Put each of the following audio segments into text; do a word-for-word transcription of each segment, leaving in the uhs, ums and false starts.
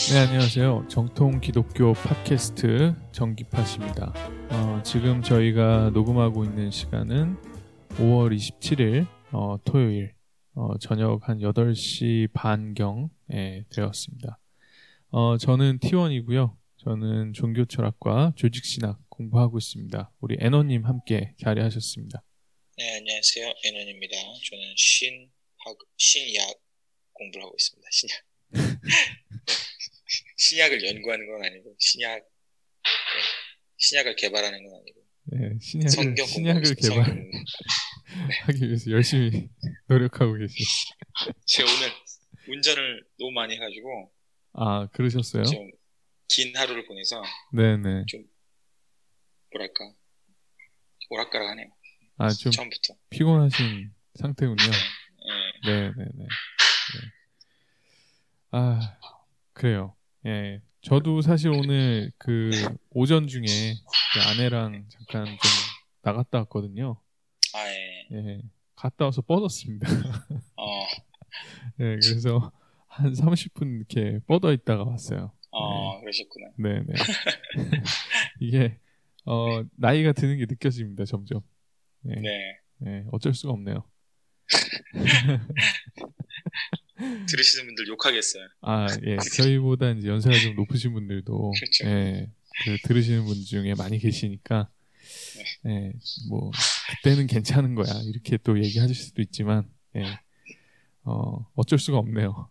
네, 안녕하세요. 정통 기독교 팟캐스트 정기팟입니다. 어, 지금 저희가 녹음하고 있는 시간은 오월 이십칠일 어, 토요일 어, 저녁 한 여덟 시 반경에 되었습니다. 어, 저는 티원이고요. 저는 종교철학과 조직신학 공부하고 있습니다. 우리 애너님 함께 자리하셨습니다. 네, 안녕하세요. 애넌입니다. 저는 신학, 신약 공부를 하고 있습니다. 신약. 신약을 연구하는 건 아니고 신약, 네, 신약을 개발하는 건 아니고 네, 신약을, 성경 신약을 개발하기 네. 위해서 열심히 노력하고 계시죠. 제가 오늘 운전을 너무 많이 해가지고 아, 그러셨어요? 좀 긴 하루를 보내서 네네. 좀 뭐랄까 오락가락하네요. 아, 좀 처음부터 피곤하신 상태군요. 네. 네네네. 네. 아, 그래요. 예. 저도 사실 오늘 그 오전 중에 그 아내랑 잠깐 좀 나갔다 왔거든요. 아, 예. 예. 갔다 와서 뻗었습니다. 어. 예, 그래서 한 삼십 분 이렇게 뻗어 있다가 왔어요. 어, 네. 그러셨구나. 네네. 이게, 어, 나이가 드는 게 느껴집니다, 점점. 네. 네. 네, 어쩔 수가 없네요. 들으시는 분들 욕하겠어요. 아, 예. 저희보다 이제 연세가 좀 높으신 분들도, 그렇죠. 예, 그 들으시는 분 중에 많이 계시니까, 예, 뭐, 그때는 괜찮은 거야. 이렇게 또 얘기하실 수도 있지만, 예, 어, 어쩔 수가 없네요.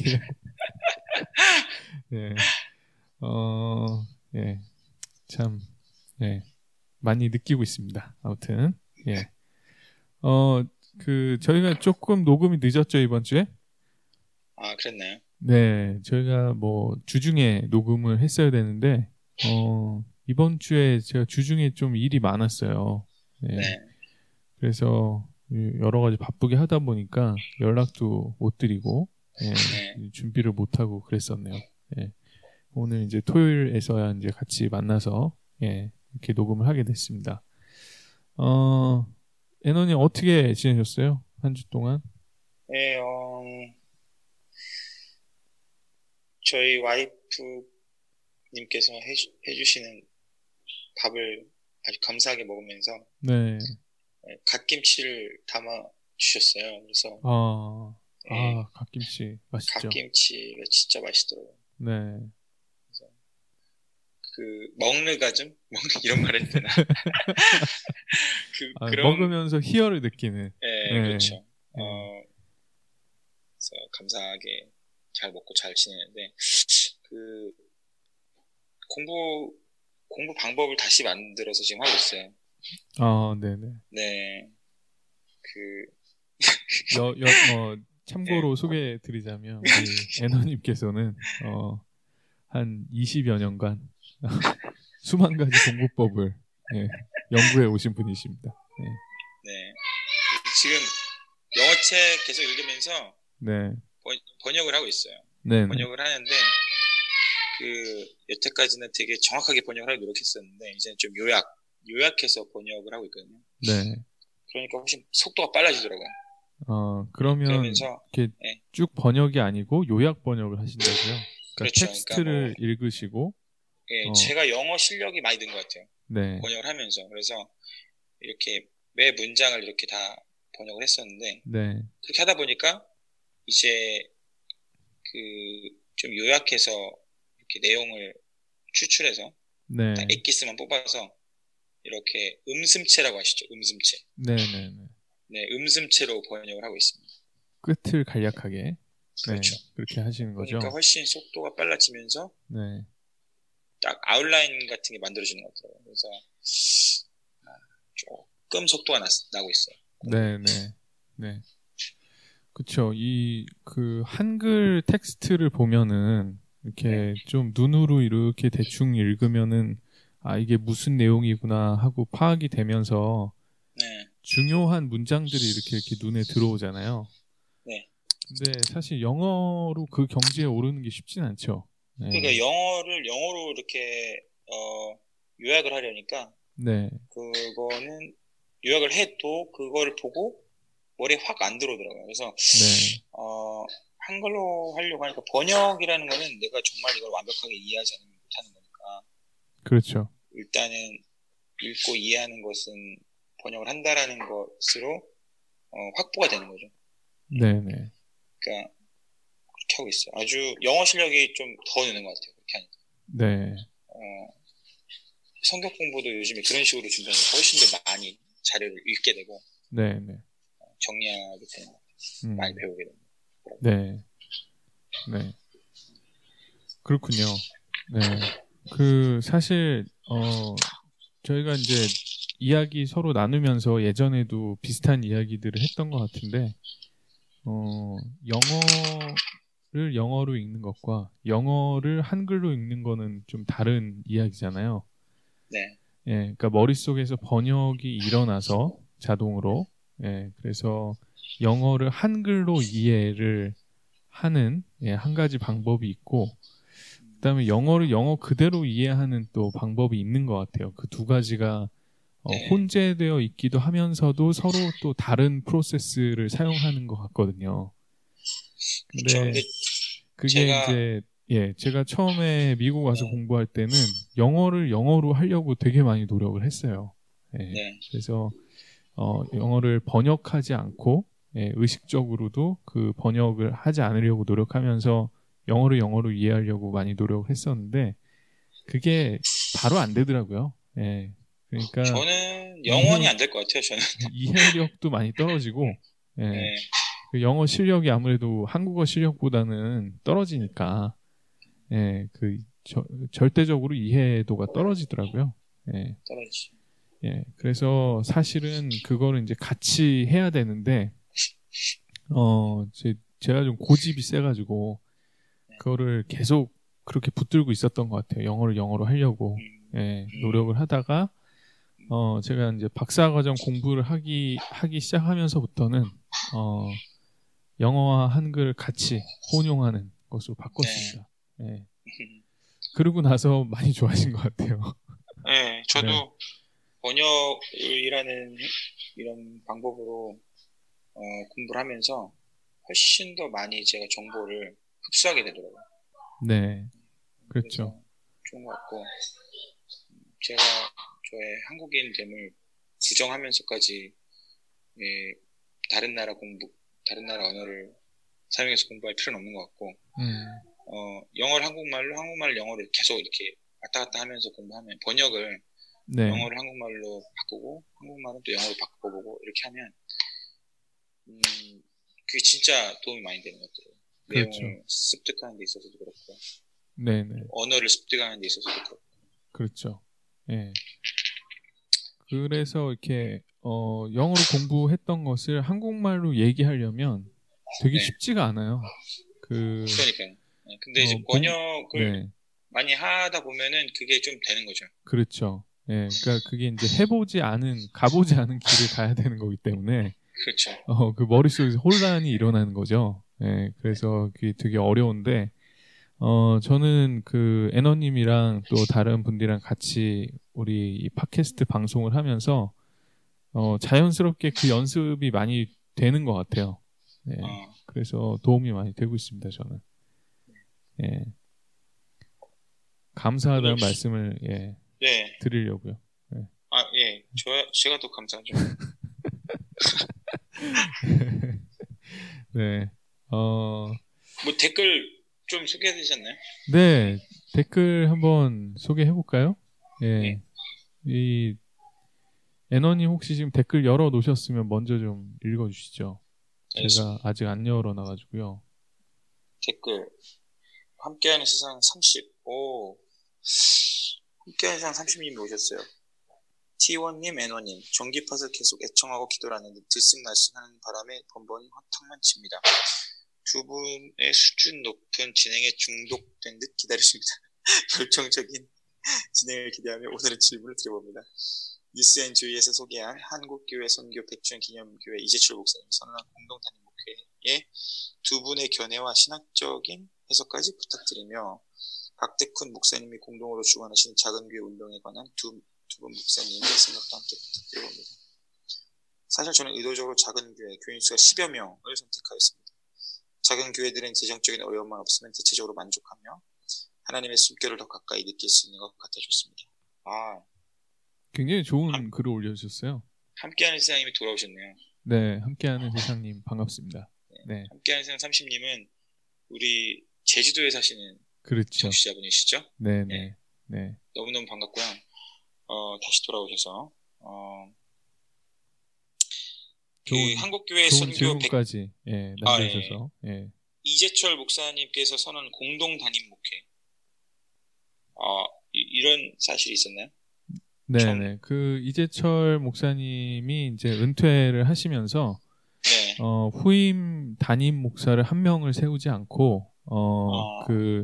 예, 어, 예, 참, 예, 많이 느끼고 있습니다. 아무튼, 예. 어, 그, 저희가 조금 녹음이 늦었죠, 이번 주에? 아, 그랬나요? 네, 저희가 뭐, 주중에 녹음을 했어야 되는데, 어, 이번 주에 제가 주중에 좀 일이 많았어요. 예. 네. 그래서 여러 가지 바쁘게 하다 보니까 연락도 못 드리고, 예, 네. 준비를 못 하고 그랬었네요. 예. 오늘 이제 토요일에서야 이제 같이 만나서, 예, 이렇게 녹음을 하게 됐습니다. 어, 애너님 어떻게 지내셨어요? 한 주 동안? 네, 어, 저희 와이프님께서 해주, 해주시는 밥을 아주 감사하게 먹으면서 네. 네, 갓김치를 담아 주셨어요. 그래서 아, 네, 아, 갓김치 맛있죠? 갓김치가 진짜 맛있더라고요. 네. 그래서 그 먹느가즘 이런 말 해도 되나? 그 아, 그런 먹으면서 희열을 느끼는. 네, 네. 그렇죠. 네. 어, 그래서 감사하게 잘 먹고 잘 지내는데 그 공부 공부 방법을 다시 만들어서 지금 하고 있어요. 아, 네네. 네, 그 여, 여, 어, 참고로 네. 소개해드리자면 우리 애너님께서는 어, 한 이십여 년간 수만 가지 공부법을 예, 연구해 오신 분이십니다. 예. 네, 지금 영어책 계속 읽으면서 네. 번, 번역을 하고 있어요. 네네. 번역을 하는데 그 여태까지는 되게 정확하게 번역을 하려고 노력했었는데 이제는 좀 요약, 요약해서 번역을 하고 있거든요. 네. 그러니까 훨씬 속도가 빨라지더라고요. 어, 그러면 그러면서 이렇게 네. 쭉 번역이 아니고 요약 번역을 하신다고요? 그러니까 그렇죠. 텍스트를 그러니까 뭐, 읽으시고 예, 어. 제가 영어 실력이 많이 는 것 같아요. 네. 번역을 하면서. 그래서 이렇게 매 문장을 이렇게 다 번역을 했었는데 네. 그렇게 하다 보니까 이제 그 좀 요약해서 이렇게 내용을 추출해서 네. 딱 엑기스만 뽑아서 이렇게 음슴체라고 하시죠. 음슴체. 네네네. 네, 음슴체로 번역을 하고 있습니다. 끝을 간략하게. 그렇죠. 네, 그렇게 하시는 거죠. 그러니까 훨씬 속도가 빨라지면서 네. 딱 아웃라인 같은 게 만들어지는 것 같더라고요. 그래서 조금 속도가 나, 나고 있어요. 네네. 네. 그쵸. 이, 그, 한글 텍스트를 보면은, 이렇게 네. 좀 눈으로 이렇게 대충 읽으면은, 아, 이게 무슨 내용이구나 하고 파악이 되면서, 네. 중요한 문장들이 이렇게 이렇게 눈에 들어오잖아요. 네. 근데 사실 영어로 그 경지에 오르는 게 쉽진 않죠. 네. 그러니까 영어를 영어로 이렇게, 어, 요약을 하려니까, 네. 그거는 요약을 해도 그거를 보고 머리에 확 안 들어오더라고요. 그래서, 네. 어, 한글로 하려고 하니까 번역이라는 거는 내가 정말 이걸 완벽하게 이해하지 않으면 못하는 거니까. 그렇죠. 일단은 읽고 이해하는 것은 번역을 한다라는 것으로 어, 확보가 되는 거죠. 네네. 그러니까 그렇게 하고 있어요. 아주 영어 실력이 좀 더 느는 것 같아요. 그렇게 하니까. 네. 어, 성격 공부도 요즘에 그런 식으로 준비하면 훨씬 더 많이 자료를 읽게 되고 네네. 정리하게 되는 것 같아요. 음. 많이 배우게 됩니다. 네. 네. 그렇군요. 네. 그 사실 어 저희가 이제 이야기 서로 나누면서 예전에도 비슷한 이야기들을 했던 것 같은데 어 영어를 영어로 읽는 것과 영어를 한글로 읽는 거는 좀 다른 이야기잖아요. 네. 예, 그러니까 머릿속에서 번역이 일어나서 자동으로 예, 그래서 영어를 한글로 이해를 하는 예, 한 가지 방법이 있고 그다음에 영어를 영어 그대로 이해하는 또 방법이 있는 것 같아요. 그 두 가지가 어, 네. 혼재되어 있기도 하면서도 서로 또 다른 프로세스를 사용하는 것 같거든요. 근데 그렇죠. 근데 그게 제가- 이제 예, 제가 처음에 미국 와서 네. 공부할 때는 영어를 영어로 하려고 되게 많이 노력을 했어요. 예, 네. 그래서 어, 영어를 번역하지 않고 예, 의식적으로도 그 번역을 하지 않으려고 노력하면서 영어를 영어로 이해하려고 많이 노력을 했었는데 그게 바로 안 되더라고요. 예, 그러니까 저는 영원히 이해- 안 될 것 같아요. 저는. 이해력도 많이 떨어지고 예, 네. 그 영어 실력이 아무래도 한국어 실력보다는 떨어지니까 예, 그 저- 절대적으로 이해도가 떨어지더라고요. 예, 떨어지죠. 예, 그래서 사실은 그거를 이제 같이 해야 되는데 어, 제, 제가 좀 고집이 세가지고 그거를 계속 그렇게 붙들고 있었던 것 같아요. 영어를 영어로 하려고 음, 예, 음. 노력을 하다가 어, 제가 이제 박사과정 공부를 하기 하기 시작하면서부터는 어, 영어와 한글 같이 혼용하는 것으로 바꿨습니다. 예. 그러고 나서 많이 좋아진 것 같아요. 네, 저도 네. 번역이라는 이런 방법으로 어, 공부를 하면서 훨씬 더 많이 제가 정보를 흡수하게 되더라고요. 네, 그렇죠. 그래서 좋은 것 같고 제가 저의 한국인됨을 부정하면서까지 예, 다른 나라 공부, 다른 나라 언어를 사용해서 공부할 필요는 없는 것 같고 음, 어, 영어를 한국말로, 한국말을 영어로 계속 이렇게 왔다 갔다 하면서 공부하면 번역을 네, 영어를 한국말로 바꾸고 한국말은 또 영어로 바꿔보고 이렇게 하면 음, 그게 진짜 도움이 많이 되는 것 같아요. 그렇죠. 내용을 습득하는 데 있어서도 그렇고 네, 네, 언어를 습득하는 데 있어서도 그렇고 그렇죠. 예. 그래서 이렇게 어, 영어로 공부했던 것을 한국말로 얘기하려면 되게 네. 쉽지가 않아요. 그 그러니까요. 네, 근데 어, 이제 본- 번역을 네, 많이 하다 보면은 그게 좀 되는 거죠. 그렇죠. 예, 그러니까 그게 이제 해보지 않은, 가보지 않은 길을 가야 되는 거기 때문에 그렇죠. 어, 그 머릿속에서 혼란이 일어나는 거죠. 예, 그래서 그게 되게 어려운데, 어, 저는 그 애너님이랑 또 다른 분들이랑 같이 우리 이 팟캐스트 방송을 하면서, 어, 자연스럽게 그 연습이 많이 되는 것 같아요. 예, 어, 그래서 도움이 많이 되고 있습니다, 저는. 예. 감사하다는 오늘- 말씀을, 예, 네. 드리려고요. 아, 예. 저, 제가 더 감사하죠. 네. 어, 뭐 댓글 좀 소개해 주셨나요? 네. 댓글 한번 소개해 볼까요? 예. 네. 이 애너님 혹시 지금 댓글 열어 놓으셨으면 먼저 좀 읽어 주시죠. 제가 알겠습니다. 아직 안 열어 놔 가지고요. 댓글. 함께하는 세상 삼십. 오. 함께하는 세상 삼십 님이 오셨어요. 티원님, 애너님. 전기팟을 계속 애청하고 기도를 하는데 들쑥날쑥하는 바람에 번번이 화탕만 칩니다. 두 분의 수준 높은 진행에 중독된 듯 기다리십니다. 결정적인 진행을 기대하며 오늘의 질문을 드려봅니다. 뉴스앤주의에서 소개한 한국교회 선교 백 주년 기념교회 이재철 목사님 선언한 공동단임 목회에 두 분의 견해와 신학적인 해석까지 부탁드리며 박대쿤 목사님이 공동으로 주관하시는 작은교회 운동에 관한 두, 두 분 목사님의 생각도 함께 부탁드려봅니다. 사실 저는 의도적으로 작은교회 교인 수가 십여 명을 선택하였습니다. 작은 교회들은 재정적인 어려움만 없으면 대체적으로 만족하며 하나님의 숨결을 더 가까이 느낄 수 있는 것 같아졌습니다. 아, 굉장히 좋은 함, 글을 올려주셨어요. 함께하는 세상님이 돌아오셨네요. 네, 함께하는 세상님 반갑습니다. 네. 함께하는 세상 삼십님은 우리 제주도에 사시는 그렇죠. 청취자분이시죠? 네네. 네. 네. 너무너무 반갑고요. 어, 다시 돌아오셔서 어, 그 좋은, 한국교회 좋은 선교 질문까지 백... 예, 남겨주셔서 아, 예. 예. 이재철 목사님께서 선언 공동 담임 목회. 어, 이, 이런 사실이 있었나요? 네네. 그 이재철 목사님이 이제 은퇴를 하시면서 네. 어, 후임 담임 목사를 한 명을 세우지 않고 어, 어. 그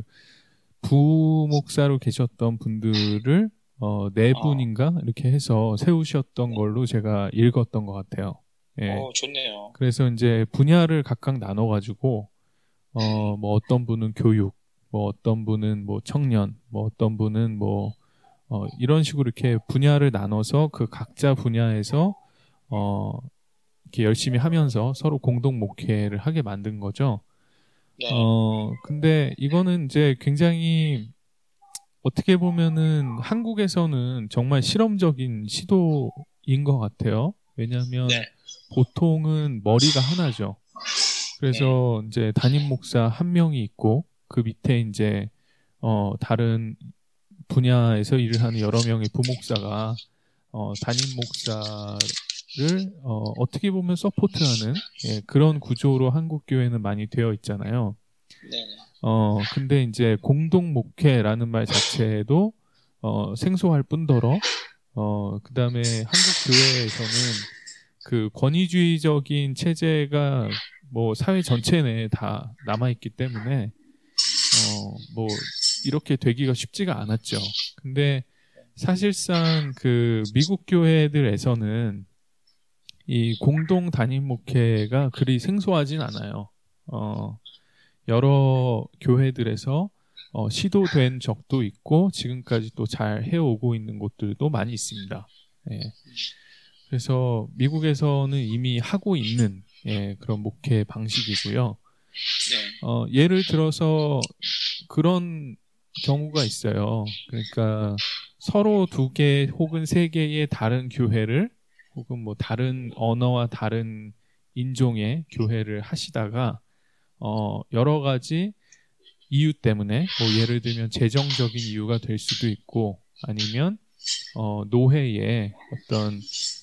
부목사로 계셨던 분들을 어, 네 분인가 어. 이렇게 해서 세우셨던 네. 걸로 제가 읽었던 것 같아요. 예. 오, 좋네요. 그래서 이제 분야를 각각 나눠가지고 어, 뭐 어떤 분은 교육, 뭐 어떤 분은 뭐 청년, 뭐 어떤 분은 뭐 어, 이런 식으로 이렇게 분야를 나눠서 그 각자 분야에서 어, 이렇게 열심히 하면서 서로 공동 목회를 하게 만든 거죠. 네. 어, 근데 이거는 이제 굉장히 어떻게 보면은 한국에서는 정말 실험적인 시도인 것 같아요. 왜냐하면 네. 보통은 머리가 하나죠. 그래서 네. 이제 담임 목사 한 명이 있고 그 밑에 이제 어, 다른 분야에서 일을 하는 여러 명의 부목사가 어, 담임 목사를 어, 어떻게 보면 서포트하는 예, 그런 구조로 한국 교회는 많이 되어 있잖아요. 네. 어, 근데 이제 공동 목회라는 말 자체도 어, 생소할 뿐더러 어, 그다음에 한국 교회에서는 그 권위주의적인 체제가 뭐 사회 전체 내에 다 남아 있기 때문에 어, 뭐 이렇게 되기가 쉽지가 않았죠. 근데 사실상 그 미국 교회들에서는 이 공동 담임 목회가 그리 생소하진 않아요. 어, 여러 교회들에서 어, 시도된 적도 있고 지금까지 또 잘 해오고 있는 곳들도 많이 있습니다. 예. 그래서 미국에서는 이미 하고 있는 예, 그런 목회 방식이고요. 어, 예를 들어서 그런 경우가 있어요. 그러니까 서로 두 개 혹은 세 개의 다른 교회를 혹은 뭐 다른 언어와 다른 인종의 교회를 하시다가 어, 여러 가지 이유 때문에 뭐 예를 들면 재정적인 이유가 될 수도 있고 아니면 어, 노회의 어떤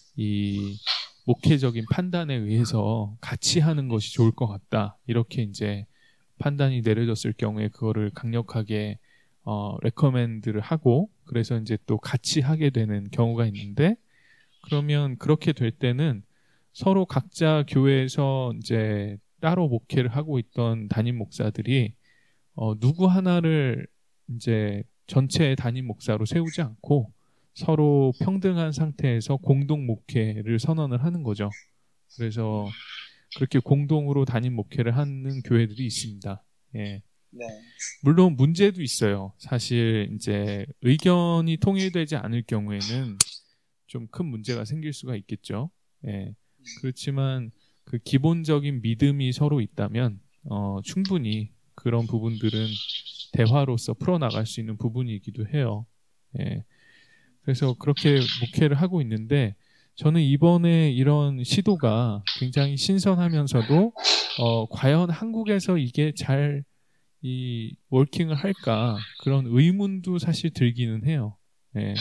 이 목회적인 판단에 의해서 같이 하는 것이 좋을 것 같다. 이렇게 이제 판단이 내려졌을 경우에 그거를 강력하게 어, 레커멘드를 하고 그래서 이제 또 같이 하게 되는 경우가 있는데 그러면 그렇게 될 때는 서로 각자 교회에서 이제 따로 목회를 하고 있던 담임 목사들이 어, 누구 하나를 이제 전체 담임 목사로 세우지 않고 서로 평등한 상태에서 공동 목회를 선언을 하는 거죠. 그래서 그렇게 공동으로 담임 목회를 하는 교회들이 있습니다. 예. 네. 물론 문제도 있어요. 사실 이제 의견이 통일되지 않을 경우에는 좀 큰 문제가 생길 수가 있겠죠. 예. 그렇지만 그 기본적인 믿음이 서로 있다면 어, 충분히 그런 부분들은 대화로서 풀어나갈 수 있는 부분이기도 해요. 예. 그래서 그렇게 목회를 하고 있는데 저는 이번에 이런 시도가 굉장히 신선하면서도 어, 과연 한국에서 이게 잘 이 워킹을 할까 그런 의문도 사실 들기는 해요. 예.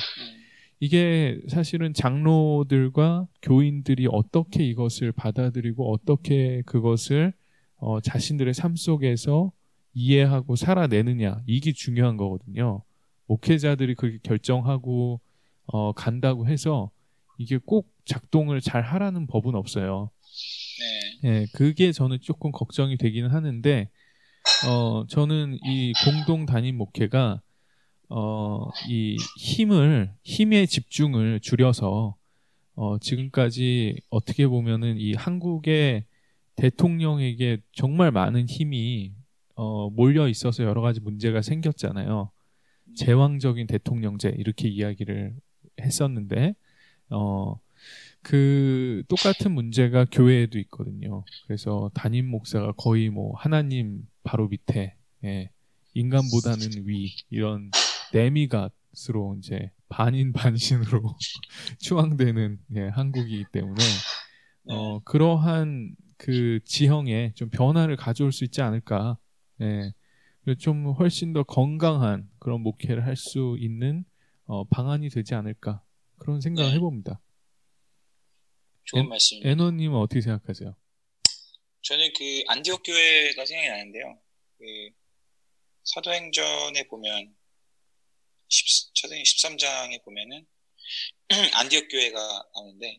이게 사실은 장로들과 교인들이 어떻게 이것을 받아들이고 어떻게 그것을 어, 자신들의 삶 속에서 이해하고 살아내느냐 이게 중요한 거거든요. 목회자들이 그렇게 결정하고 어, 간다고 해서 이게 꼭 작동을 잘 하라는 법은 없어요. 네. 예, 그게 저는 조금 걱정이 되기는 하는데 어, 저는 이 공동 담임 목회가 어, 이 힘을, 힘의 집중을 줄여서, 어, 지금까지 어떻게 보면은 이 한국의 대통령에게 정말 많은 힘이, 어, 몰려 있어서 여러 가지 문제가 생겼잖아요. 제왕적인 대통령제, 이렇게 이야기를 했었는데, 어, 그 똑같은 문제가 교회에도 있거든요. 그래서 담임 목사가 거의 뭐 하나님 바로 밑에, 예, 인간보다는 위, 이런 데미갓으로 이제 반인 반신으로 추앙되는, 예, 한국이기 때문에 어, 그러한 그 지형에 좀 변화를 가져올 수 있지 않을까. 예. 좀 훨씬 더 건강한 그런 목회를 할 수 있는 어, 방안이 되지 않을까. 그런 생각을 네. 해봅니다. 좋은 엔, 말씀입니다. 애너님은 어떻게 생각하세요? 저는 그 안디옥 교회가 생각이 나는데요. 그 사도행전에 보면 십, 사도행전 십삼 장에 보면은 안디옥 교회가 나오는데,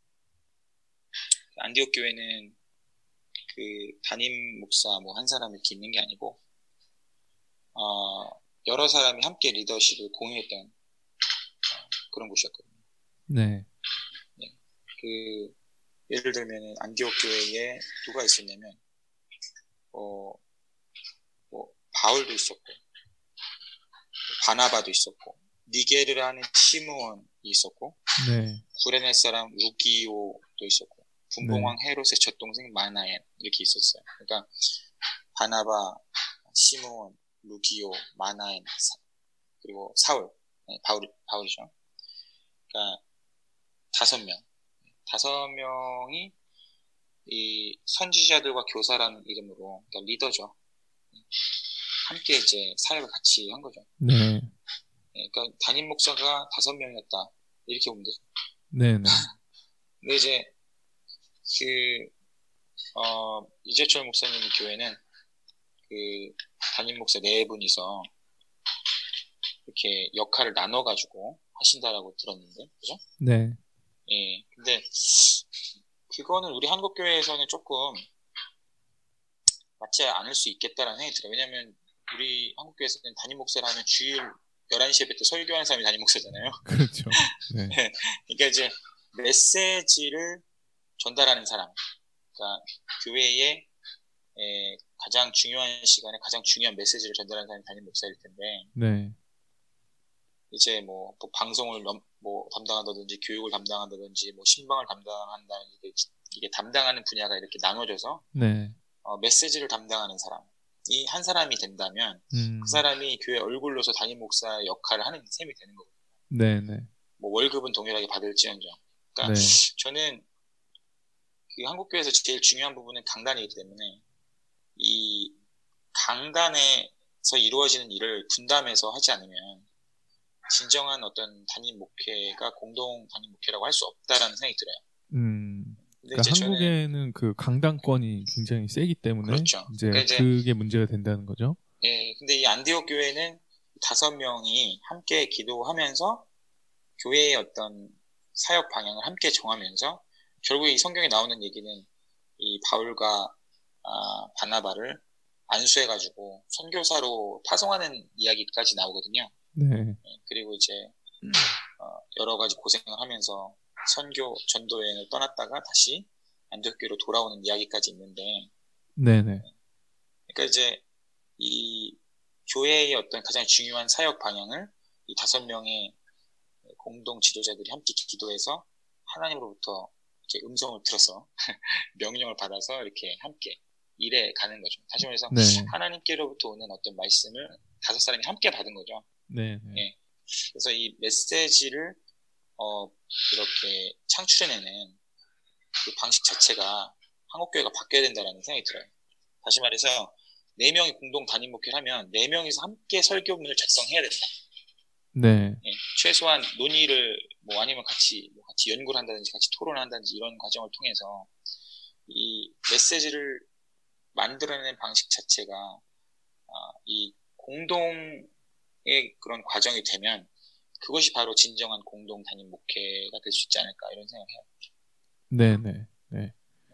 안디옥 교회는 그 담임 목사 뭐 한 사람이 이렇게 있는 게 아니고 어, 여러 사람이 함께 리더십을 공유했던 어, 그런 곳이었거든요. 네. 네. 그 예를 들면 안디옥 교회에 누가 있었냐면 어, 뭐 바울도 있었고 바나바도 있었고 니게르라는 시므온이 있었고 네. 구레네 사람 루기오도 있었고 분봉왕 네. 헤롯의 젖동생 마나엔 이렇게 있었어요. 그러니까 바나바, 시므온, 루기오, 마나엔, 사, 그리고 사울, 네, 바울, 바울이죠. 그러니까 다섯 명, 다섯 명이 이 선지자들과 교사라는 이름으로, 그러니까 리더죠. 함께 이제 사역을 같이 한 거죠. 네. 네, 그러니까 담임 목사가 다섯 명이었다 이렇게 보면 되죠. 네네. 근데 이제 그 어, 이재철 목사님 교회는 그 담임 목사 네 분이서 이렇게 역할을 나눠가지고 하신다라고 들었는데, 그죠? 네. 예. 근데 그거는 우리 한국 교회에서는 조금 맞지 않을 수 있겠다라는 생각이 들어요. 왜냐하면 우리 한국 교회에서는 담임 목사를 하면 주일 열한 시 예배 때 설교하는 사람이 담임 목사잖아요. 그렇죠. 네. 네. 그러니까 이제 메시지를 전달하는 사람, 그러니까 교회의 에, 가장 중요한 시간에 가장 중요한 메시지를 전달하는 사람이 담임 목사일 텐데, 네. 이제 뭐, 뭐 방송을 넘, 뭐 담당한다든지 교육을 담당한다든지 뭐 신방을 담당한다든지 이게, 이게 담당하는 분야가 이렇게 나눠져서 네. 어, 메시지를 담당하는 사람, 이 한 사람이 된다면 음. 그 사람이 교회 얼굴로서 담임 목사 역할을 하는 셈이 되는 거거든요. 네네. 뭐 월급은 동일하게 받을지언정. 그러니까 네. 저는 그 한국 교회에서 제일 중요한 부분은 강단이기 때문에 이 강단에서 이루어지는 일을 분담해서 하지 않으면 진정한 어떤 담임 목회가 공동 담임 목회라고 할 수 없다라는 생각이 들어요. 음. 그러니까 한국에는 저는, 그 강단권이 굉장히 세기 때문에 그렇죠. 이제, 그러니까 이제 그게 문제가 된다는 거죠. 예, 근데 이 안디옥 교회는 다섯 명이 함께 기도하면서 교회의 어떤 사역 방향을 함께 정하면서 결국 이 성경에 나오는 얘기는 이 바울과 아, 바나바를 안수해가지고 선교사로 파송하는 이야기까지 나오거든요. 네. 예, 그리고 이제 어, 여러 가지 고생을 하면서 선교 전도 여행을 떠났다가 다시 안디옥교로 돌아오는 이야기까지 있는데, 네네. 그러니까 이제 이 교회의 어떤 가장 중요한 사역 방향을 이 다섯 명의 공동 지도자들이 함께 기도해서 하나님으로부터 이제 음성을 들어서 명령을 받아서 이렇게 함께 일해 가는 거죠. 다시 말해서 네. 하나님께로부터 오는 어떤 말씀을 다섯 사람이 함께 받은 거죠. 네. 예. 그래서 이 메시지를 어, 이렇게 창출해내는 그 방식 자체가 한국교회가 바뀌어야 된다는 생각이 들어요. 다시 말해서 네 명이 공동 담임 목회를 하면 네 명이서 함께 설교문을 작성해야 된다. 네. 예, 최소한 논의를 뭐 아니면 같이 뭐 같이 연구를 한다든지 같이 토론을 한다든지 이런 과정을 통해서 이 메시지를 만들어내는 방식 자체가 아, 이 공동의 그런 과정이 되면 그것이 바로 진정한 공동 담임 목회가 될 수 있지 않을까 이런 생각을 해요. 네네. 네.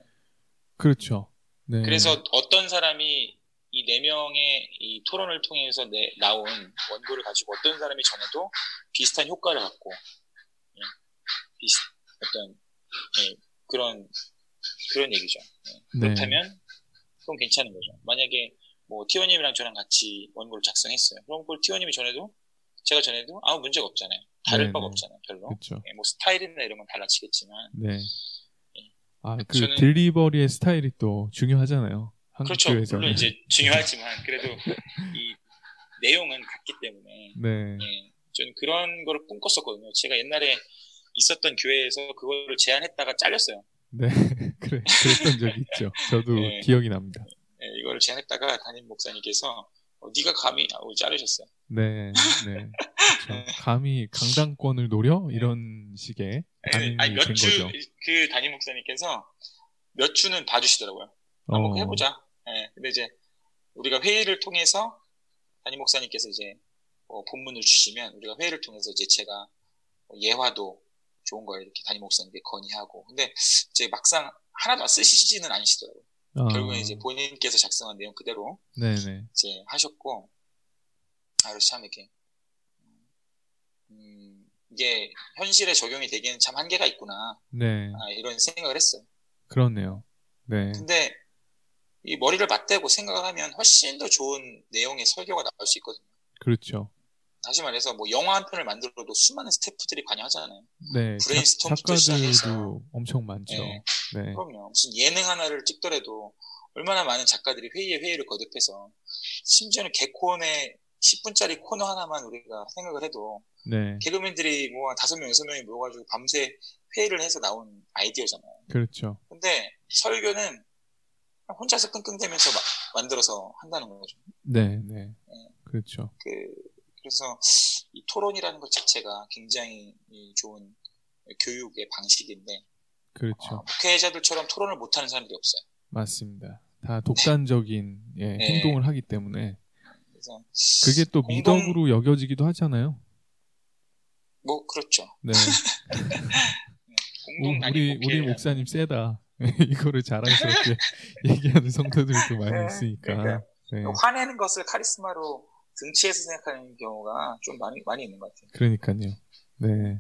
그렇죠. 네. 그래서 어떤 사람이 이 네 명의 이 토론을 통해서 내, 나온 원고를 가지고 어떤 사람이 전해도 비슷한 효과를 갖고 예, 비슷, 어떤 예, 그런 그런 얘기죠. 예, 그렇다면 네. 그건 괜찮은 거죠. 만약에 뭐 티오님이랑 저랑 같이 원고를 작성했어요. 그럼 그걸 티오님이 전해도 제가 전해도 아무 문제가 없잖아요. 다를 네네. 바가 없잖아요, 별로. 그렇죠. 예, 뭐 스타일이나 이런 건 달라지겠지만. 네. 예. 아, 그 저는, 딜리버리의 스타일이 또 중요하잖아요. 한국 그렇죠. 교회에서는. 물론 이제 중요하지만 그래도 이 내용은 같기 때문에. 네. 예, 저는 그런 거를 꿈꿨었거든요. 제가 옛날에 있었던 교회에서 그거를 제안했다가 잘렸어요. 네, 그래, 그랬던 적이 있죠. 저도 예, 기억이 납니다. 예, 이거를 제안했다가 담임 목사님께서 어, 네가 감히 하고 자르셨어요. 네, 네. 그렇죠. 감히 강당권을 노려? 이런 식의 반응이 아니, 몇 된 주, 거죠. 그 담임 목사님께서 몇 주는 봐주시더라고요. 한번 어, 해보자. 예, 근데 이제 우리가 회의를 통해서 담임 목사님께서 이제 뭐 본문을 주시면 우리가 회의를 통해서 이제 제가 예화도 좋은 걸 이렇게 담임 목사님께 건의하고, 근데 이제 막상 하나도 쓰시지는 않으시더라고요. 아, 결국엔 이제 본인께서 작성한 내용 그대로 네네. 이제 하셨고, 아, 그래서 참 이렇게 음, 이게 현실에 적용이 되기에는 참 한계가 있구나. 네. 아, 이런 생각을 했어요. 그렇네요. 네. 근데 이 머리를 맞대고 생각을 하면 훨씬 더 좋은 내용의 설교가 나올 수 있거든요. 그렇죠. 다시 말해서 뭐 영화 한 편을 만들어도 수많은 스태프들이 관여하잖아요. 네. 브레인스톰부터 시작해서 작가들도 엄청 많죠. 네. 네. 그럼요. 무슨 예능 하나를 찍더라도 얼마나 많은 작가들이 회의에 회의를 거듭해서, 심지어는 개콘의 십 분짜리 코너 하나만 우리가 생각을 해도 네. 개그맨들이 뭐 한 다섯 명, 여섯 명이 모여가지고 밤새 회의를 해서 나온 아이디어잖아요. 그렇죠. 근데 설교는 혼자서 끙끙대면서 마, 만들어서 한다는 거죠. 네, 네. 네. 그렇죠. 그, 그래서 이 토론이라는 것 자체가 굉장히 좋은 교육의 방식인데, 그렇죠. 어, 목회자들처럼 토론을 못하는 사람들이 없어요. 맞습니다. 다 독단적인 네. 예, 네. 행동을 하기 때문에. 그래서 그게 또 공동... 미덕으로 여겨지기도 하잖아요. 뭐 그렇죠. 네. 공동 우리 우리 목사님 세다. 이거를 자랑스럽게 얘기하는 성도들도 많이 네. 있으니까. 그러니까 네. 화내는 것을 카리스마로 등치해서 생각하는 경우가 좀 많이 많이 있는 것 같아요. 그러니까요. 네.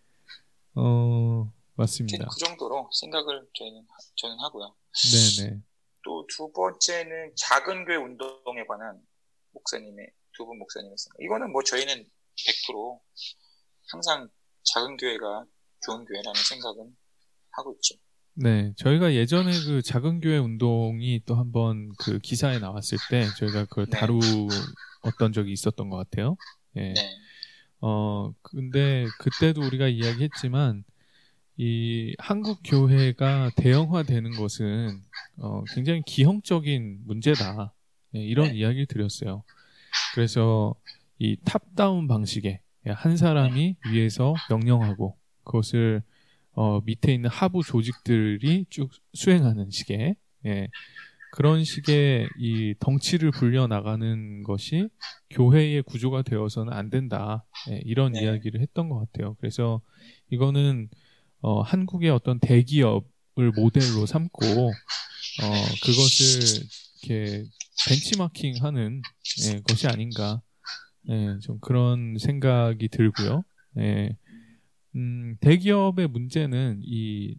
어 맞습니다. 그 정도로 생각을 저희는 저는 하고요. 네네. 또 두 번째는 작은 교회 운동에 관한 목사님의 두 분 목사님의 생각. 이거는 뭐 저희는 백 퍼센트 항상 작은 교회가 좋은 교회라는 생각은 하고 있죠. 네, 저희가 예전에 그 작은 교회 운동이 또 한번 그 기사에 나왔을 때 저희가 그걸 네. 다루었던 적이 있었던 것 같아요. 예. 네. 어, 근데 그때도 우리가 이야기했지만 이 한국 교회가 대형화되는 것은 어, 굉장히 기형적인 문제다. 예, 이런 네. 이야기를 드렸어요. 그래서 이 탑다운 방식의 한 사람이 위에서 명령하고 그것을 어, 밑에 있는 하부 조직들이 쭉 수행하는 식의 예, 그런 식의 이 덩치를 불려 나가는 것이 교회의 구조가 되어서는 안 된다. 예, 이런 네. 이야기를 했던 것 같아요. 그래서 이거는 어, 한국의 어떤 대기업을 모델로 삼고 어, 그것을 이렇게 벤치마킹하는 예, 것이 아닌가. 예, 좀 그런 생각이 들고요. 예, 음, 대기업의 문제는 이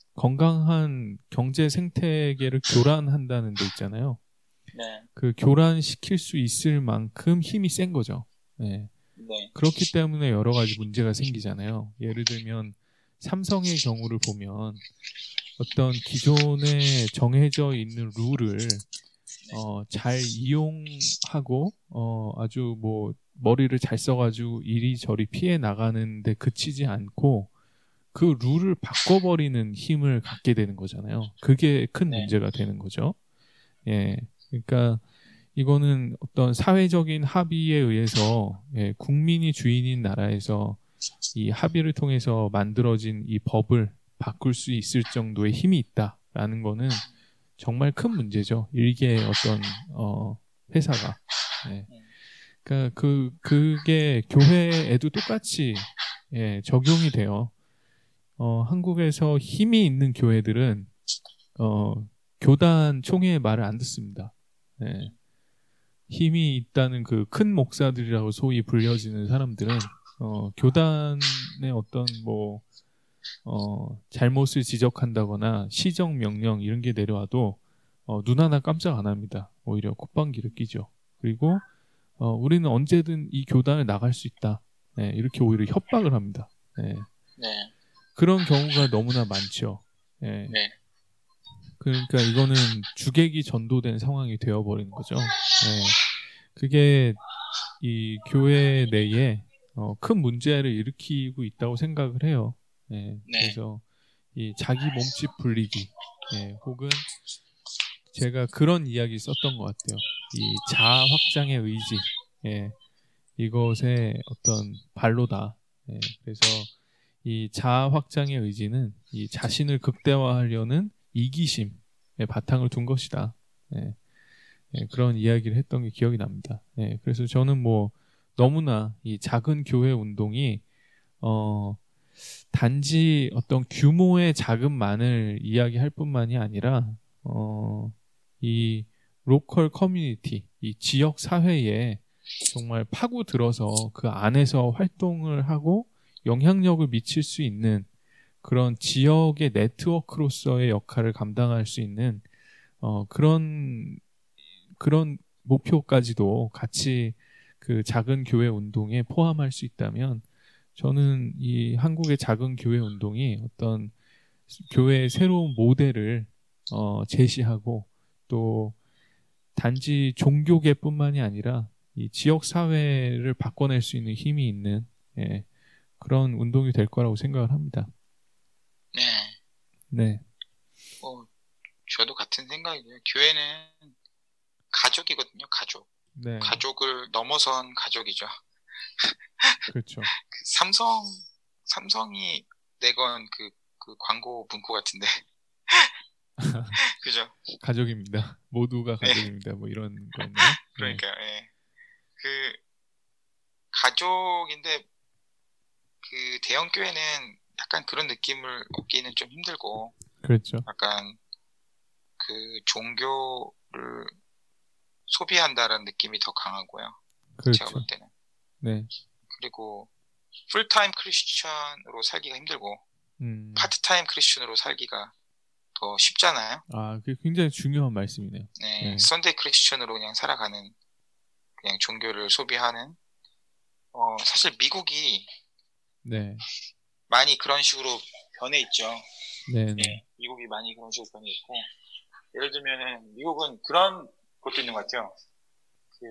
건강한 경제 생태계를 교란한다는 데 있잖아요. 네. 그 교란시킬 수 있을 만큼 힘이 센 거죠. 예. 네. 그렇기 때문에 여러 가지 문제가 생기잖아요. 예를 들면 삼성의 경우를 보면 어떤 기존에 정해져 있는 룰을 어, 잘 이용하고 어, 아주 뭐 머리를 잘 써가지고 이리저리 피해 나가는데 그치지 않고 그 룰을 바꿔버리는 힘을 갖게 되는 거잖아요. 그게 큰 네. 문제가 되는 거죠. 예, 그러니까 이거는 어떤 사회적인 합의에 의해서 예, 국민이 주인인 나라에서 이 합의를 통해서 만들어진 이 법을 바꿀 수 있을 정도의 힘이 있다라는 거는 정말 큰 문제죠. 일개의 어떤 어, 회사가. 예. 그러니까 그 그게 교회에도 똑같이 예, 적용이 돼요. 어, 한국에서 힘이 있는 교회들은 어, 교단 총회의 말을 안 듣습니다. 예. 힘이 있다는 그 큰 목사들이라고 소위 불려지는 사람들은 어, 교단의 어떤 뭐 어, 잘못을 지적한다거나 시정 명령 이런 게 내려와도 어, 눈 하나 깜짝 안 합니다. 오히려 콧방귀를 끼죠. 그리고 어, 우리는 언제든 이 교단을 나갈 수 있다. 예, 이렇게 오히려 협박을 합니다. 예. 네. 그런 경우가 너무나 많죠. 예. 네. 그러니까 이거는 주객이 전도된 상황이 되어버리는 거죠. 예. 그게 이 교회 내에 어, 큰 문제를 일으키고 있다고 생각을 해요. 예. 네. 그래서 이 자기 몸집 불리기, 예, 혹은 제가 그런 이야기 썼던 것 같아요. 이 자아 확장의 의지, 예, 이것의 어떤 발로다. 예, 그래서 이 자아 확장의 의지는 이 자신을 극대화하려는 이기심의 바탕을 둔 것이다. 예, 예, 그런 이야기를 했던 게 기억이 납니다. 예, 그래서 저는 뭐 너무나 이 작은 교회 운동이 어, 단지 어떤 규모의 자금만을 이야기할 뿐만이 아니라 어, 이 로컬 커뮤니티, 이 지역 사회에 정말 파고 들어서 그 안에서 활동을 하고 영향력을 미칠 수 있는 그런 지역의 네트워크로서의 역할을 감당할 수 있는 어, 그런 그런 목표까지도 같이 그 작은 교회 운동에 포함할 수 있다면 저는 이 한국의 작은 교회 운동이 어떤 교회의 새로운 모델을 어, 제시하고 또 단지 종교계뿐만이 아니라 이 지역 사회를 바꿔낼 수 있는 힘이 있는 예, 그런 운동이 될 거라고 생각을 합니다. 네. 네. 어, 저도 같은 생각이고요. 교회는 가족이거든요. 가족. 네. 가족을 넘어선 가족이죠. 그렇죠. 그 삼성 삼성이 내건 그, 그 광고 문구 같은데. 그죠? 가족입니다. 모두가 네. 가족입니다. 뭐 이런 거였나요? 그러니까요. 예. 그 가족인데 그 대형 교회는 약간 그런 느낌을 얻기는 좀 힘들고. 그렇죠. 약간 그 종교를 소비한다라는 느낌이 더 강하고요. 그렇죠. 제가 볼 때는. 네. 그리고 풀타임 크리스천으로 살기가 힘들고 음. 파트타임 크리스천으로 살기가 더 쉽잖아요. 아, 그게 굉장히 중요한 말씀이네요. 네, 네. 선데이 크리스천으로 그냥 살아가는 그냥 종교를 소비하는 어 사실 미국이 네. 많이 그런 식으로 변해 있죠. 네, 네. 네, 미국이 많이 그런 식으로 변해 있고 예를 들면은 미국은 그런 것도 있는 것 같아요. 그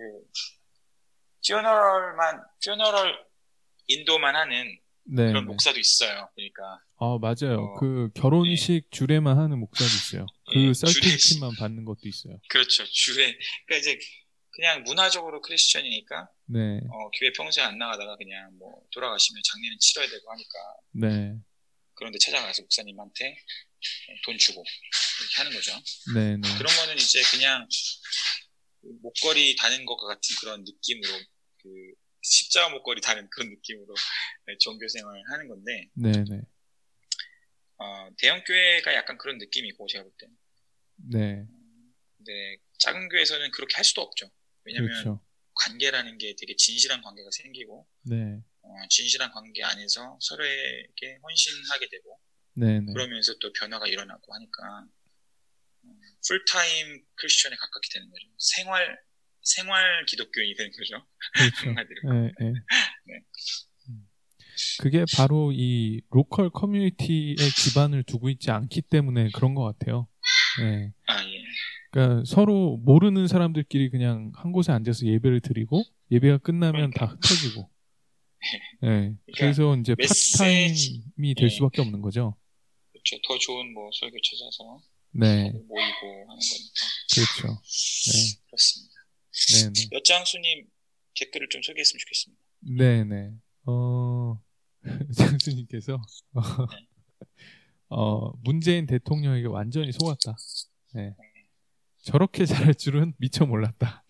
퓨너럴만 퓨너럴 인도만 하는 네, 그런 네. 목사도 있어요. 그러니까 아, 맞아요. 어, 그 결혼식 네. 주례만 하는 목사도 있어요. 그 네, 썰티kit만 받는 것도 있어요. 그렇죠. 주례. 그러니까 이제 그냥 문화적으로 크리스천이니까 네. 어, 교회 평소에 안 나가다가 그냥 뭐 돌아가시면 장례는 치러야 되고 하니까 네. 그런데 찾아가서 목사님한테 돈 주고 이렇게 하는 거죠. 네, 네. 그런 거는 이제 그냥 목걸이 다는 것과 같은 그런 느낌으로 그 십자가 목걸이 다는 그런 느낌으로 종교 생활을 하는 건데 네, 네. 어, 대형 교회가 약간 그런 느낌이고 제가 볼 때는. 네. 근데 작은 교회에서는 그렇게 할 수도 없죠. 왜냐면 그렇죠. 관계라는 게 되게 진실한 관계가 생기고 네. 어, 진실한 관계 안에서 서로에게 헌신하게 되고 네, 네. 그러면서 또 변화가 일어나고 하니까 어, 풀타임 크리스천에 가깝게 되는 거죠. 생활 생활 기독교인이 되는 거죠. 그렇죠. 네, 네. 네. 음. 그게 바로 이 로컬 커뮤니티에 기반을 두고 있지 않기 때문에 그런 것 같아요. 네. 아, 예. 그러니까 서로 모르는 사람들끼리 그냥 한 곳에 앉아서 예배를 드리고 예배가 끝나면 그러니까. 다 흩어지고. 네. 그러니까 그래서 이제 메시지, 파트타임이 될 예. 수밖에 없는 거죠. 그렇죠. 더 좋은 뭐 설교 찾아서 네. 모이고 하는 거니까. 그렇죠. 네. 그렇습니다. 네네. 엿장수님 댓글을 좀 소개했으면 좋겠습니다. 네네. 어, 장수님께서, 어, 어, 문재인 대통령에게 완전히 속았다. 네. 저렇게 잘할 줄은 미처 몰랐다.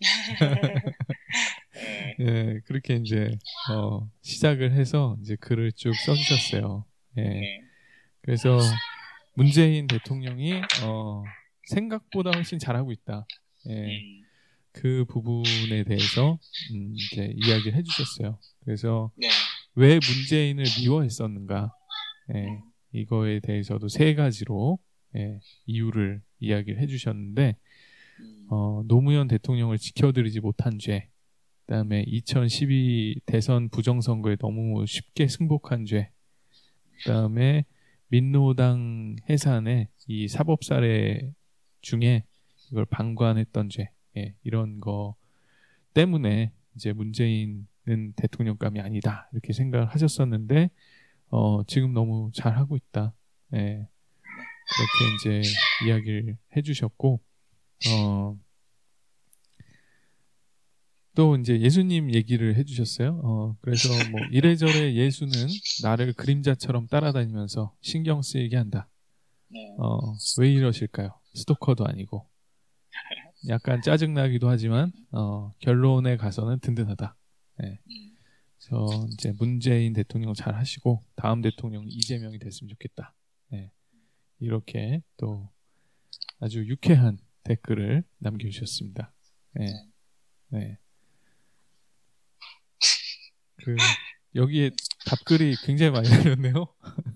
네. 예, 그렇게 이제, 어, 시작을 해서 이제 글을 쭉 써주셨어요. 예. 네. 그래서 문재인 대통령이, 어, 생각보다 훨씬 잘하고 있다. 예. 음. 그 부분에 대해서, 음, 이제 이야기를 해주셨어요. 그래서, 네. 왜 문재인을 미워했었는가? 예, 이거에 대해서도 세 가지로 예, 이유를 이야기를 해주셨는데 음. 어, 노무현 대통령을 지켜드리지 못한 죄, 그다음에 이천십이 대선 부정선거에 너무 쉽게 승복한 죄, 그다음에 민노당 해산의 이 사법 사례 중에 이걸 방관했던 죄, 예, 이런 거 때문에 이제 문재인은 대통령감이 아니다 이렇게 생각을 하셨었는데 어, 지금 너무 잘 하고 있다. 예, 그렇게 이제 이야기를 해주셨고 어, 또 이제 예수님 얘기를 해주셨어요. 어, 그래서 뭐 이래저래 예수는 나를 그림자처럼 따라다니면서 신경 쓰이게 한다. 어, 왜 이러실까요? 스토커도 아니고. 약간 짜증나기도 하지만 어, 결론에 가서는 든든하다. 네. 그래서 이제 문재인 대통령 잘 하시고 다음 대통령은 이재명이 됐으면 좋겠다. 네. 이렇게 또 아주 유쾌한 댓글을 남겨주셨습니다. 네. 네. 그 여기에 답글이 굉장히 많이 달렸네요.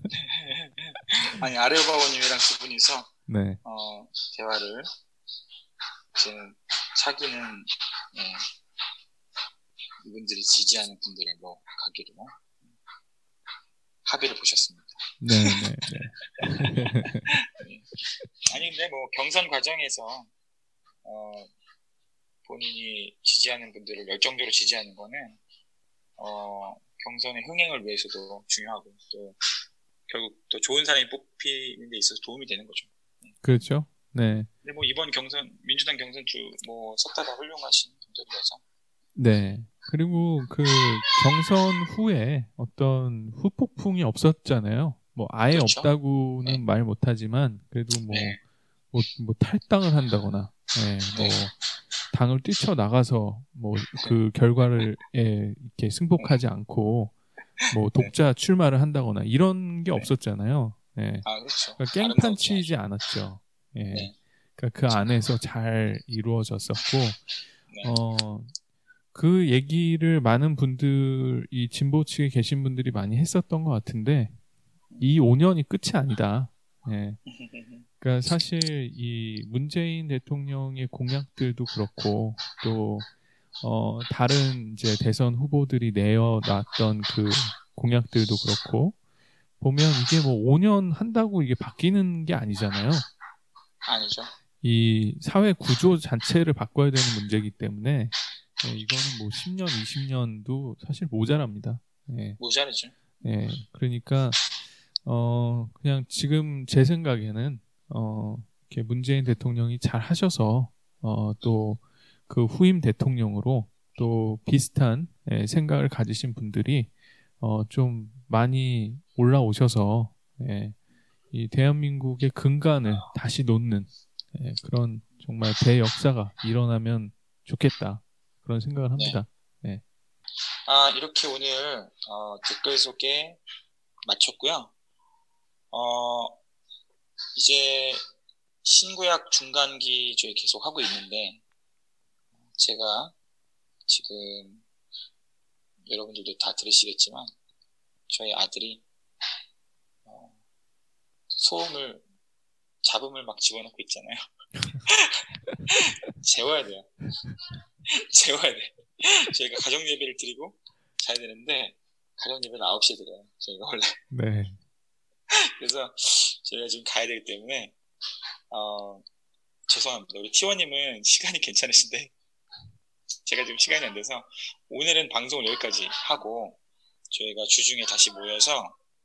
아니 아레오바오님이랑 두 분이서 네. 어, 대화를 지금 차기는 예, 이분들이 지지하는 분들로 가기로 합의를 보셨습니다. 네, 네, 네. 네. 아니 근데 뭐 경선 과정에서 어, 본인이 지지하는 분들을 열정적으로 지지하는 거는 어, 경선의 흥행을 위해서도 중요하고 또 결국 더 좋은 사람이 뽑히는 데 있어서 도움이 되는 거죠. 네. 그렇죠. 네. 근데 뭐 이번 경선 민주당 경선 주 뭐 석 다 다 훌륭하신 분들이라서. 네. 그리고 그 경선 후에 어떤 후폭풍이 없었잖아요. 뭐 아예 그렇죠. 없다고는 네. 말 못하지만 그래도 뭐, 네. 뭐, 뭐 탈당을 한다거나, 네, 뭐 네. 당을 뛰쳐나가서 뭐 그 결과를 예, 이렇게 승복하지 않고 뭐 독자 출마를 한다거나 이런 게 네. 없었잖아요. 네. 아 그렇죠. 그러니까 깽판 치지 않았죠. 예. 네. 그러니까 그 안에서 잘 이루어졌었고, 네. 어, 그 얘기를 많은 분들, 이 진보 측에 계신 분들이 많이 했었던 것 같은데, 이 오 년이 끝이 아니다. 예. 그러니까 사실 이 문재인 대통령의 공약들도 그렇고, 또, 어, 다른 이제 대선 후보들이 내어놨던 그 공약들도 그렇고, 보면 이게 뭐 오 년 한다고 이게 바뀌는 게 아니잖아요. 아니죠. 이 사회 구조 자체를 바꿔야 되는 문제이기 때문에, 예, 이거는 뭐 십 년, 이십 년도 사실 모자랍니다. 예. 모자르죠. 예. 그러니까, 어, 그냥 지금 제 생각에는, 어, 이렇게 문재인 대통령이 잘 하셔서, 어, 또 그 후임 대통령으로 또 비슷한 예, 생각을 가지신 분들이, 어, 좀 많이 올라오셔서, 예, 이 대한민국의 근간을 다시 놓는, 예, 그런 정말 대역사가 일어나면 좋겠다. 그런 생각을 합니다. 네. 네. 아, 이렇게 오늘 어, 댓글 소개 마쳤고요. 어, 이제 신구약 중간기 저희 계속 하고 있는데 제가 지금 여러분들도 다 들으시겠지만 저희 아들이 어, 소음을 잡음을 막 집어넣고 있잖아요. 재워야 돼요. 재워야 돼. 저희가 가정 예배를 드리고 자야 되는데 가정 예배는 아홉 시에 드려요. 저희가 원래. 네. 그래서 저희가 지금 가야 되기 때문에 어, 죄송합니다. 우리 티원님은 시간이 괜찮으신데 제가 지금 시간이 안 돼서 오늘은 방송을 여기까지 하고 저희가 주중에 다시 모여서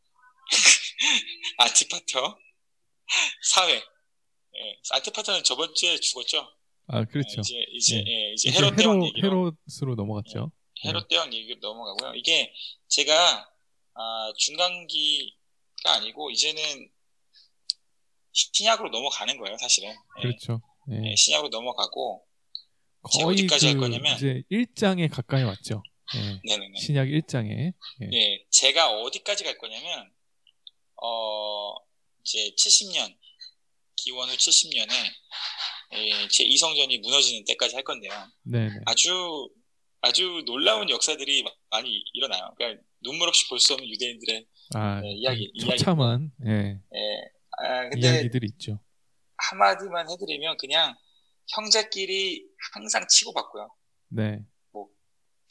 아티파터 사회. 예, 아티파터는 저번 주에 죽었죠. 아 그렇죠. 예, 이제 이제 네. 예, 이제 헤롯 대왕 헤롯, 얘기로 헤롯으로 넘어갔죠. 예, 헤롯 대왕 얘기로 넘어가고요. 이게 제가 아, 중간기가 아니고 이제는 신약으로 넘어가는 거예요, 사실은. 그렇죠. 예. 네. 예, 신약으로 넘어가고 거의 어디까지 그 할 거냐면 이제 일 장에 가까이 왔죠. 네. 네네네. 신약 일 장에. 네. 예, 제가 어디까지 갈 거냐면 어 이제 칠십 년 기원 후 칠십 년에 예, 제 이성전이 무너지는 때까지 할 건데요. 네네. 아주 아주 놀라운 역사들이 많이 일어나요. 그러니까 눈물 없이 볼 수 없는 유대인들의 아, 예, 이야기, 처참한 예. 예. 아, 근데 이야기들이 있죠. 한마디만 해드리면 그냥 형제끼리 항상 치고받고요. 네. 뭐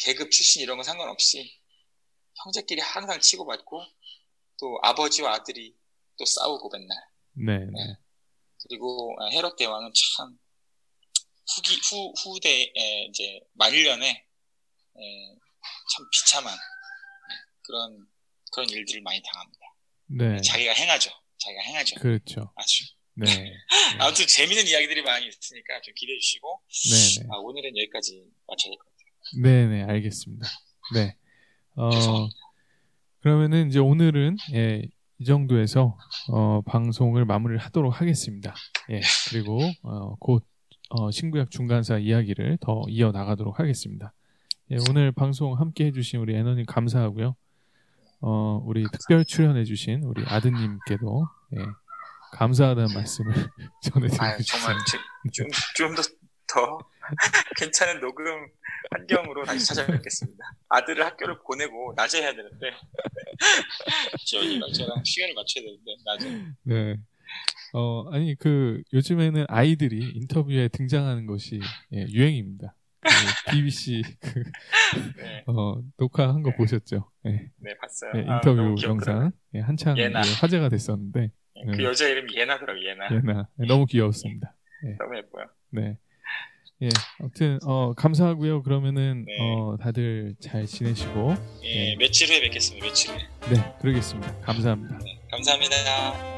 계급 출신 이런 건 상관없이 형제끼리 항상 치고받고 또 아버지와 아들이 또 싸우고 맨날. 네. 네. 그리고 헤롯 대왕은 참 후기 후 후대에 이제 말년에 에, 참 비참한 그런 그런 일들을 많이 당합니다. 네. 자기가 행하죠. 자기가 행하죠. 그렇죠. 아주. 네. 네. 아무튼 재미있는 이야기들이 많이 있으니까 좀 기대해 주시고. 네네. 아, 오늘은 여기까지 마쳐야 될 것 같아요. 네네, 알겠습니다. 네. 어, 죄송합니다. 그러면은 이제 오늘은 예, 이 정도에서 어, 방송을 마무리를 하도록 하겠습니다. 예. 그리고 어, 곧 어, 신구약 중간사 이야기를 더 이어 나가도록 하겠습니다. 예, 오늘 방송 함께 해주신 우리 애너님 감사하고요. 어, 우리 특별 출연해주신 우리 아드님께도 예, 감사하다는 말씀을 전해드리고 아, 정말 싶습니다. 좀 좀 더 더 괜찮은 녹음 환경으로 다시 찾아뵙겠습니다. 아들을 학교를 보내고 낮에 해야 되는데 지원이랑 저랑 시간을 맞춰야 되는데 낮에. 네. 어 아니 그 요즘에는 아이들이 인터뷰에 등장하는 것이 예, 유행입니다. 그 비비씨 그 네. 어, 녹화한 거 네. 보셨죠? 네. 네, 봤어요. 예, 아, 인터뷰 너무 영상 예, 한창 예, 예나. 화제가 됐었는데 네, 그 네. 여자 이름이 예나더라고요. 예나. 예나 예, 너무 귀여웠습니다. 예. 너무 예뻐요. 네. 예, 아무튼 어, 감사하고요. 그러면은 네. 어, 다들 잘 지내시고 예, 예. 며칠 후에 뵙겠습니다. 며칠 후에. 네, 그러겠습니다. 감사합니다. 네, 감사합니다.